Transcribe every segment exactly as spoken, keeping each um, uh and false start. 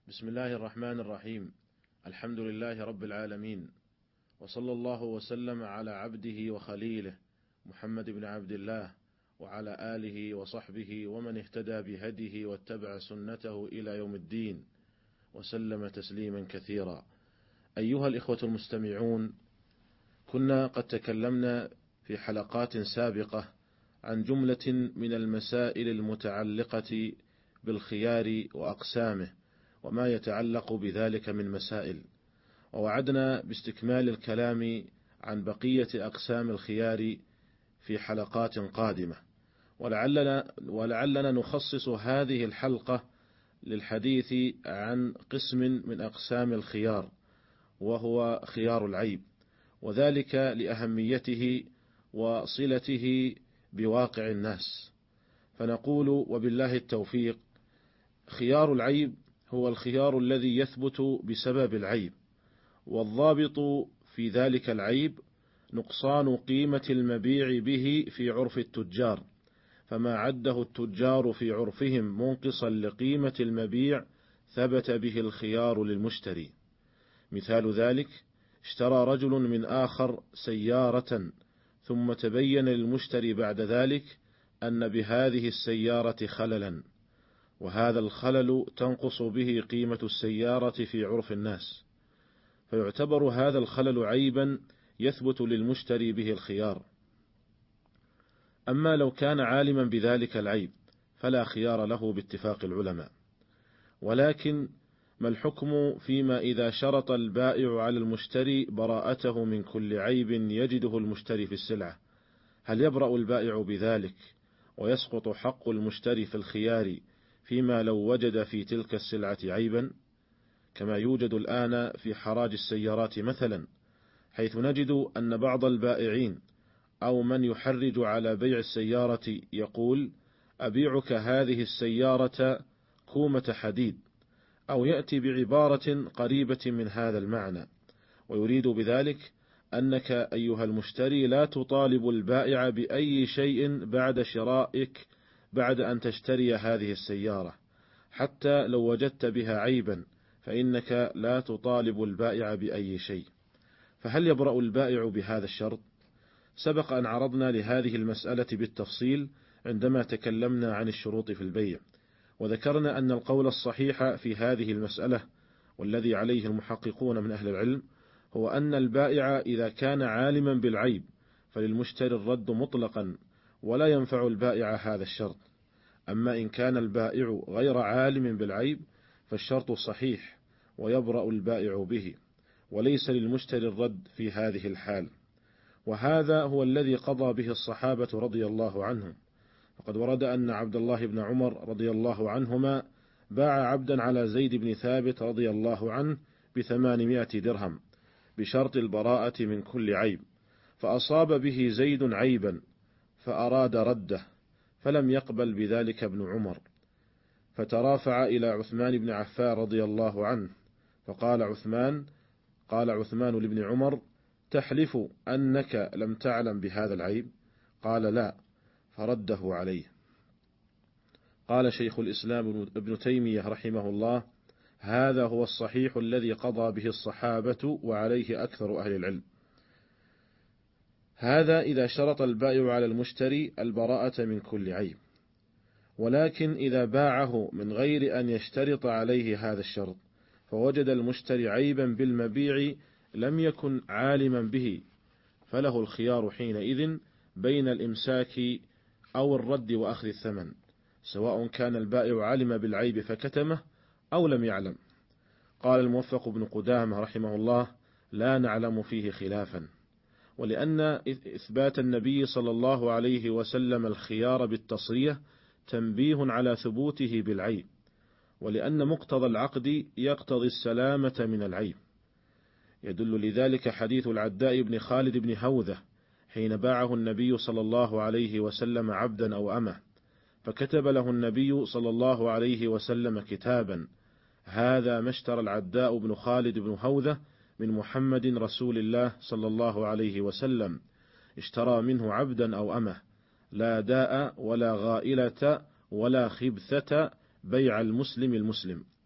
بسم الله الرحمن الرحيم. الحمد لله رب العالمين، وصلى الله وسلم على عبده وخليله محمد بن عبد الله وعلى آله وصحبه ومن اهتدى بهديه واتبع سنته إلى يوم الدين وسلم تسليما كثيرا. أيها الإخوة المستمعون، كنا قد تكلمنا في حلقات سابقة عن جملة من المسائل المتعلقة بالخيار وأقسامه وما يتعلق بذلك من مسائل، ووعدنا باستكمال الكلام عن بقية أقسام الخيار في حلقات قادمة، ولعلنا, ولعلنا نخصص هذه الحلقة للحديث عن قسم من أقسام الخيار، وهو خيار العيب، وذلك لأهميته وصلته بواقع الناس. فنقول وبالله التوفيق: خيار العيب هو الخيار الذي يثبت بسبب العيب، والضابط في ذلك العيب نقصان قيمة المبيع به في عرف التجار، فما عده التجار في عرفهم منقصا لقيمة المبيع ثبت به الخيار للمشتري. مثال ذلك: اشترى رجل من آخر سيارة، ثم تبين للمشتري بعد ذلك أن بهذه السيارة خللا، وهذا الخلل تنقص به قيمة السيارة في عرف الناس، فيعتبر هذا الخلل عيبا يثبت للمشتري به الخيار. أما لو كان عالما بذلك العيب فلا خيار له باتفاق العلماء. ولكن ما الحكم فيما إذا شرط البائع على المشتري براءته من كل عيب يجده المشتري في السلعة؟ هل يبرأ البائع بذلك ويسقط حق المشتري في الخيار فيما لو وجد في تلك السلعة عيبا، كما يوجد الآن في حراج السيارات مثلا، حيث نجد أن بعض البائعين أو من يحرج على بيع السيارة يقول: أبيعك هذه السيارة كومة حديد، أو يأتي بعبارة قريبة من هذا المعنى، ويريد بذلك أنك أيها المشتري لا تطالب البائع بأي شيء بعد شرائك بعد أن تشتري هذه السيارة، حتى لو وجدت بها عيبا فإنك لا تطالب البائع بأي شيء. فهل يبرأ البائع بهذا الشرط؟ سبق أن عرضنا لهذه المسألة بالتفصيل عندما تكلمنا عن الشروط في البيع، وذكرنا أن القول الصحيح في هذه المسألة والذي عليه المحققون من أهل العلم هو أن البائع إذا كان عالما بالعيب فللمشتري الرد مطلقا، ولا ينفع البائع هذا الشرط. أما إن كان البائع غير عالم بالعيب فالشرط صحيح ويبرأ البائع به، وليس للمشتري الرد في هذه الحال. وهذا هو الذي قضى به الصحابة رضي الله عنهم، فقد ورد أن عبد الله بن عمر رضي الله عنهما باع عبدا على زيد بن ثابت رضي الله عنه بثمانمائة درهم بشرط البراءة من كل عيب، فأصاب به زيد عيبا فأراد رده، فلم يقبل بذلك ابن عمر، فترافع إلى عثمان بن عفان رضي الله عنه، فقال عثمان قال عثمان لابن عمر: تحلف أنك لم تعلم بهذا العيب؟ قال: لا، فرده عليه. قال شيخ الإسلام ابن تيمية رحمه الله: هذا هو الصحيح الذي قضى به الصحابة وعليه أكثر أهل العلم. هذا إذا شرط البائع على المشتري البراءة من كل عيب. ولكن إذا باعه من غير أن يشترط عليه هذا الشرط فوجد المشتري عيبا بالمبيع لم يكن عالما به، فله الخيار حينئذ بين الإمساك أو الرد وأخذ الثمن، سواء كان البائع علم بالعيب فكتمه أو لم يعلم. قال الموفق بن قدامة رحمه الله: لا نعلم فيه خلافا. ولأن إثبات النبي صلى الله عليه وسلم الخيار بالتصريح تنبيه على ثبوته بالعيب، ولأن مقتضى العقد يقتضي السلامة من العيب. يدل لذلك حديث العداء بن خالد بن هوذة حين باعه النبي صلى الله عليه وسلم عبدا أو أمه، فكتب له النبي صلى الله عليه وسلم كتابا: هذا ما اشترى العداء بن خالد بن هوذة من محمد رسول الله صلى الله عليه وسلم، اشترى منه عبدا أو أمه، لا داء ولا غائلة ولا خبثة، بيع المسلم المسلم.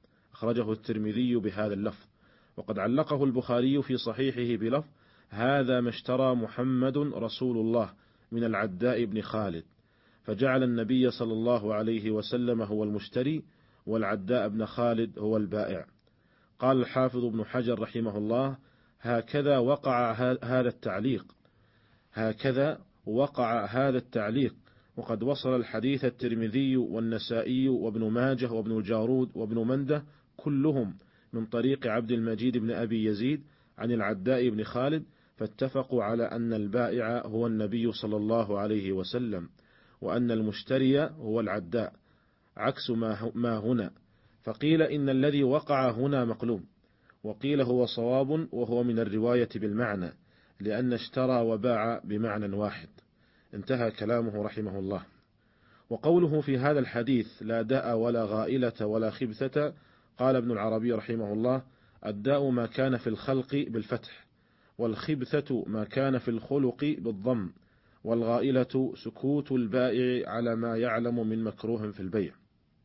أخرجه الترمذي بهذا اللفظ، وقد علقه البخاري في صحيحه بلفظ: هذا ما اشترى محمد رسول الله من العداء بن خالد، فجعل النبي صلى الله عليه وسلم هو المشتري والعداء بن خالد هو البائع. قال الحافظ ابن حجر رحمه الله: هكذا وقع هذا التعليق هكذا وقع هذا التعليق وقد وصل الحديث الترمذي والنسائي وابن ماجه وابن الجارود وابن منده كلهم من طريق عبد المجيد بن أبي يزيد عن العداء بن خالد، فاتفقوا على أن البائع هو النبي صلى الله عليه وسلم، وأن المشتري هو العداء، عكس ما هنا. فقيل إن الذي وقع هنا مقلوب، وقيل هو صواب وهو من الرواية بالمعنى، لأن اشترى وباع بمعنى واحد. انتهى كلامه رحمه الله. وقوله في هذا الحديث: لا داء ولا غائلة ولا خبثة، قال ابن العربي رحمه الله: الداء ما كان في الخلق بالفتح، والخبثة ما كان في الخلق بالضم، والغائلة سكوت البائع على ما يعلم من مكروه في البيع.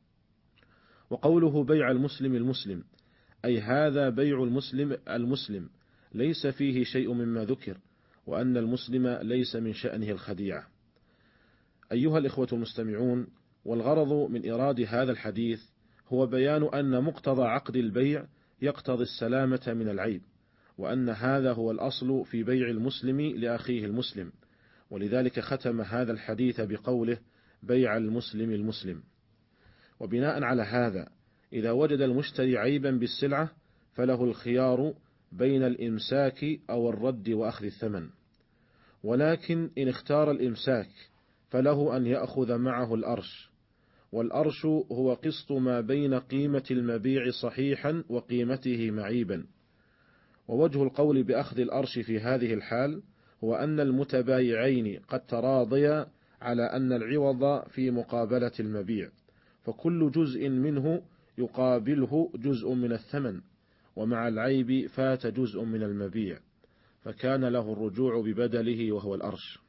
وقوله بيع المسلم المسلم، أي هذا بيع المسلم المسلم ليس فيه شيء مما ذكر، وأن المسلم ليس من شأنه الخديعة. أيها الإخوة المستمعون، والغرض من إراد هذا الحديث هو بيان أن مقتضى عقد البيع يقتضي السلامة من العيب، وأن هذا هو الأصل في بيع المسلم لأخيه المسلم، ولذلك ختم هذا الحديث بقوله: بيع المسلم المسلم. وبناء على هذا، إذا وجد المشتري عيبا بالسلعة فله الخيار بين الإمساك أو الرد وأخذ الثمن، ولكن إن اختار الإمساك فله أن يأخذ معه الأرش، والأرش هو قسط ما بين قيمة المبيع صحيحا وقيمته معيبا. ووجه القول بأخذ الأرش في هذه الحال هو أن المتبايعين قد تراضيا على أن العوض في مقابلة المبيع، فكل جزء منه يقابله جزء من الثمن، ومع العيب فات جزء من المبيع، فكان له الرجوع ببدله وهو الأرش.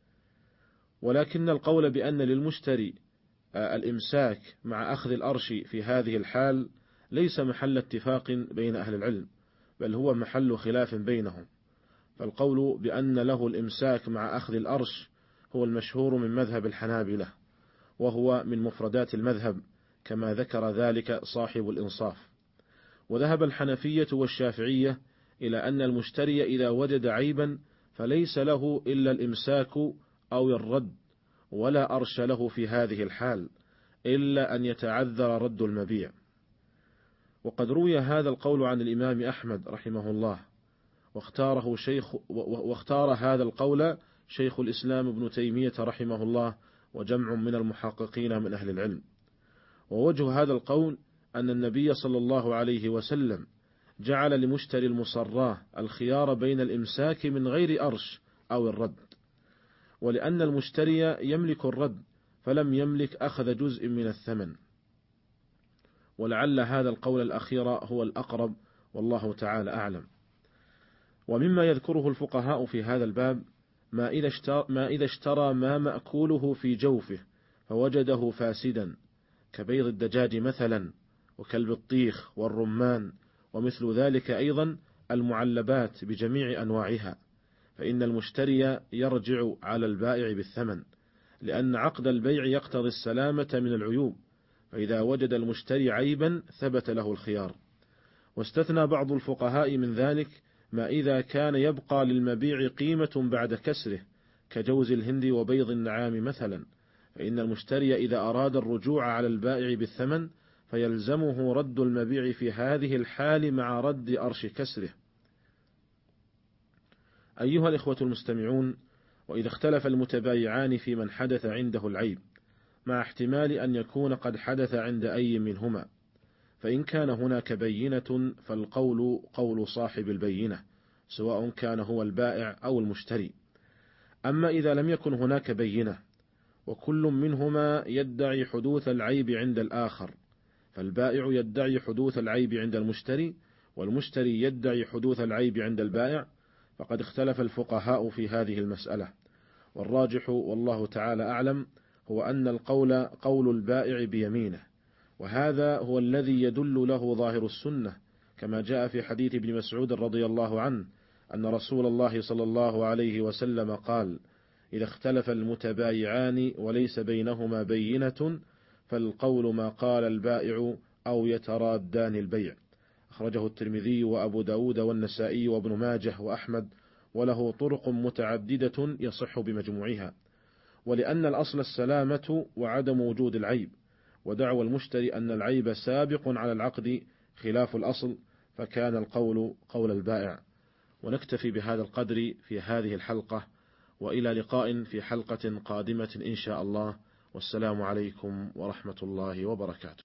ولكن القول بأن للمشتري الإمساك مع أخذ الأرش في هذه الحال ليس محل اتفاق بين أهل العلم، بل هو محل خلاف بينهم. فالقول بأن له الإمساك مع أخذ الأرش هو المشهور من مذهب الحنابلة، وهو من مفردات المذهب كما ذكر ذلك صاحب الإنصاف. وذهب الحنفية والشافعية إلى أن المشتري إذا وجد عيبا فليس له إلا الإمساك أو الرد، ولا أرش له في هذه الحال إلا أن يتعذر رد المبيع. وقد روي هذا القول عن الإمام أحمد رحمه الله، واختاره شيخ واختار هذا القول شيخ الإسلام ابن تيمية رحمه الله وجمع من المحققين من أهل العلم. ووجه هذا القول أن النبي صلى الله عليه وسلم جعل لمشتري المصراه الخيار بين الإمساك من غير أرش أو الرد، ولأن المشتري يملك الرد فلم يملك أخذ جزء من الثمن. ولعل هذا القول الأخير هو الأقرب، والله تعالى أعلم. ومما يذكره الفقهاء في هذا الباب ما إذا اشترى ما, إذا اشترى ما مأكوله في جوفه فوجده فاسدا، كبيض الدجاج مثلا، وكالبطيخ والرمان، ومثل ذلك أيضا المعلبات بجميع أنواعها، فإن المشتري يرجع على البائع بالثمن، لأن عقد البيع يقتضي السلامة من العيوب، فإذا وجد المشتري عيبا ثبت له الخيار. واستثنى بعض الفقهاء من ذلك ما إذا كان يبقى للمبيع قيمة بعد كسره، كجوز الهند وبيض النعام مثلا، فإن المشتري إذا أراد الرجوع على البائع بالثمن فيلزمه رد المبيع في هذه الحال مع رد أرش كسره. أيها الإخوة المستمعون، وإذا اختلف المتبايعان في من حدث عنده العيب، مع احتمال أن يكون قد حدث عند أي منهما، فإن كان هناك بينة فالقول قول صاحب البينة، سواء كان هو البائع أو المشتري. أما إذا لم يكن هناك بينة وكل منهما يدعي حدوث العيب عند الآخر، فالبائع يدعي حدوث العيب عند المشتري، والمشتري يدعي حدوث العيب عند البائع، فقد اختلف الفقهاء في هذه المسألة. والراجح والله تعالى أعلم هو أن القول قول البائع بيمينه، وهذا هو الذي يدل له ظاهر السنة، كما جاء في حديث ابن مسعود رضي الله عنه أن رسول الله صلى الله عليه وسلم قال: إذا اختلف المتبايعان وليس بينهما بينة فالقول ما قال البائع أو يترادان البيع. أخرجه الترمذي وأبو داود والنسائي وابن ماجه وأحمد، وله طرق متعددة يصح بمجموعها. ولأن الأصل السلامة وعدم وجود العيب، ودعوى المشتري أن العيب سابق على العقد خلاف الأصل، فكان القول قول البائع. ونكتفي بهذا القدر في هذه الحلقة، وإلى لقاء في حلقة قادمة إن شاء الله، والسلام عليكم ورحمة الله وبركاته.